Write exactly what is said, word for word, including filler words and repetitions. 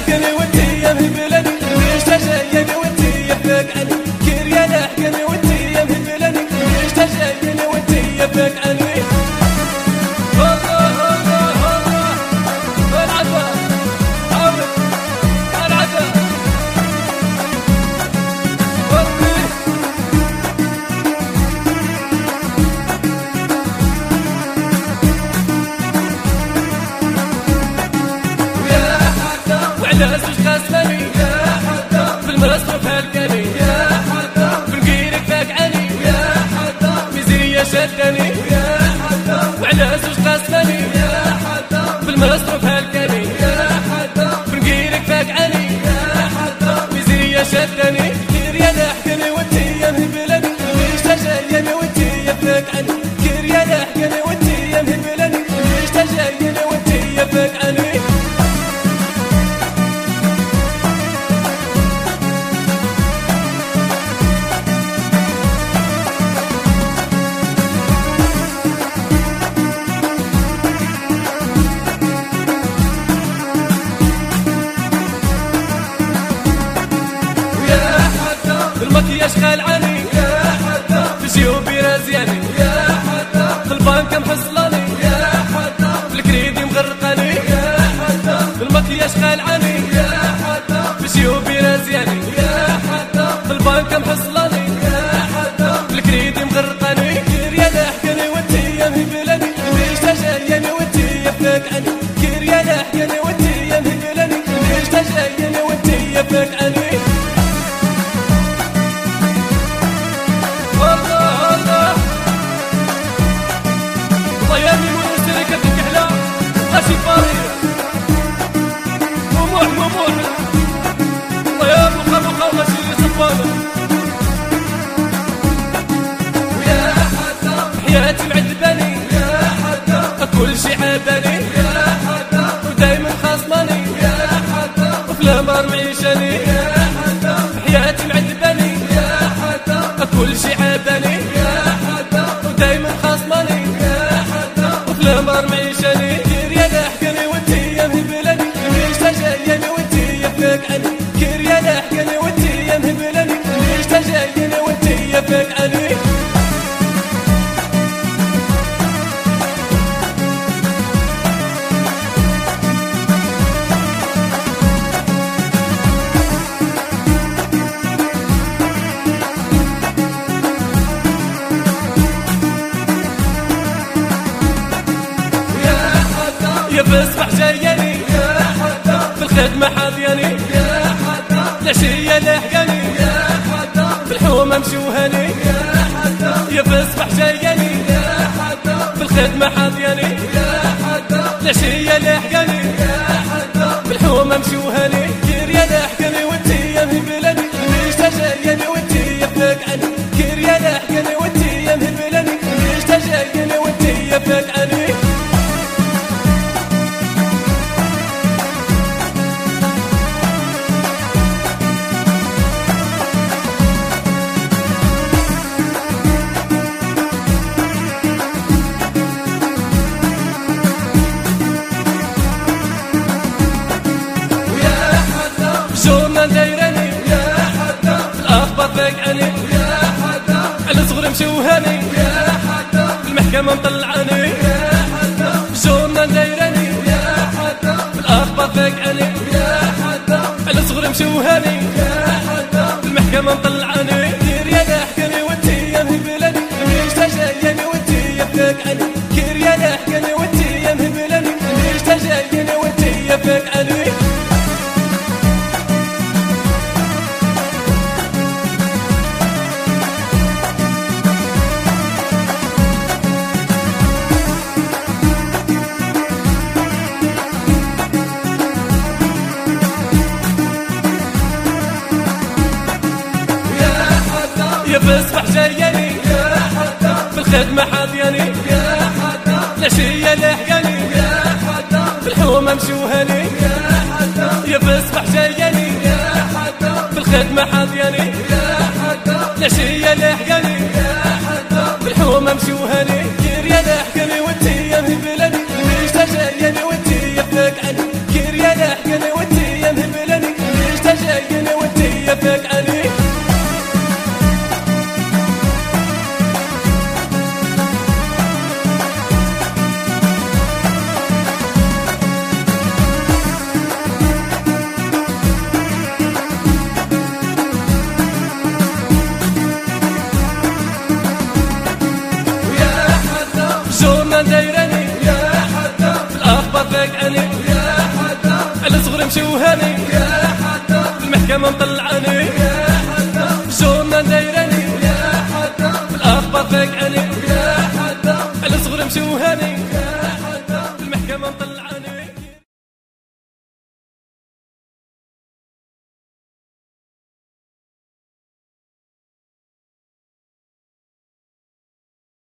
لحقني وانتي يا مهبلني ليش تجايني وانتي يفقعني كير يا لحقني وانتي يا مهبلني ليش تجايني وانتي يفقعني وعلى زوج قاسماني يا حدا في المصرف هلكاني يا حدا في القيرك فاقعني يا حدا ميزية شداني يا حدا وعلى زوج قاسماني يا حدا في المصرف هلكاني يا حدا في القيرك فاقعني يا حدا ميزية شداني كير يا لحقني وانتي يا مهبلني ليش تجايني وانتي يا فاقعني كير يا لحقني وانتي يا مهبلني ليش تجايني وانتي يا فاقعني المكياج خالعاني يا حدا في جيوبي رازياني يا حدا في البنك محصلاني يا حدا في الكريدي مغرقاني يا حدا المكياج خالعاني يا حدا في جيوبي رازياني يا حدا في البنك محصلاني يا حدا في الكريدي مغرقاني كير يا لحقني وانتي يا مهبلني ليش تجايني وانتي يا فاقعني كير يا لحقني وانتي يا مهبلني ليش تجايني وانتي يا فاقعني طموح طموح الله يا بوخا بوخا وماشي صفانة ويا حدا حياتي معذباني يا حدا كل شي عاباني يا حدا ودايما خاصماني يا حدا وفي الهمار معيشاني يا حدا حياتي معذباني يا حدا كل شي عاباني يا حدا ودايما خاصماني يا حدا وفي الهمار معيشاني كير يا لحقني وانتي يا مهبلني ليش تجايني وانتي يا فاقعني كير يا لحقني وانتي يا مهبلني ليش تجايني وانتي يا فاقعني يا بصبح جاياني يا حدا في الخدمة حاضياني يا حدا العشية لاحقاني يا حدا في الحومة مشوهاني يا حدا يا بصبح جاياني يا حدا في الخدمة حاضياني يا حدا العشية لاحقاني يا حدا في الحومة مشوهاني كير يا لحقني وانتي يا مهبلني ليش تجايني وانتي يا فاقعني كير يا لحقني وانتي يا مهبلني ليش تجايني وانتي يا فاقعني دايراني يا حدا في الاخبار فاقعني يا حدا على صغري مشوهاني يا حدا في المحكمه مطلعاني يا حدا الجورنال دايراني يا حدا في الاخبار فاقعني يا حدا على صغري مشوهاني يا حدا في المحكمه مطلعاني كير يا لحقني وانتي يا مهبلني ليش تجايني وانتي يا فاقعني كير يا لحقني وانتي يا مهبلني ليش تجايني وانتي يا فاقعني يا بصبح جاياني يا حدا في الخدمة حاضياني يا حدا العشية لاحقاني يا حدا في الحومة مشوهاني يا حدا يا بصبح جاياني يا حدا في الخدمة حاضياني يا حدا العشية لاحقاني يا حدا في الحومة مشوهاني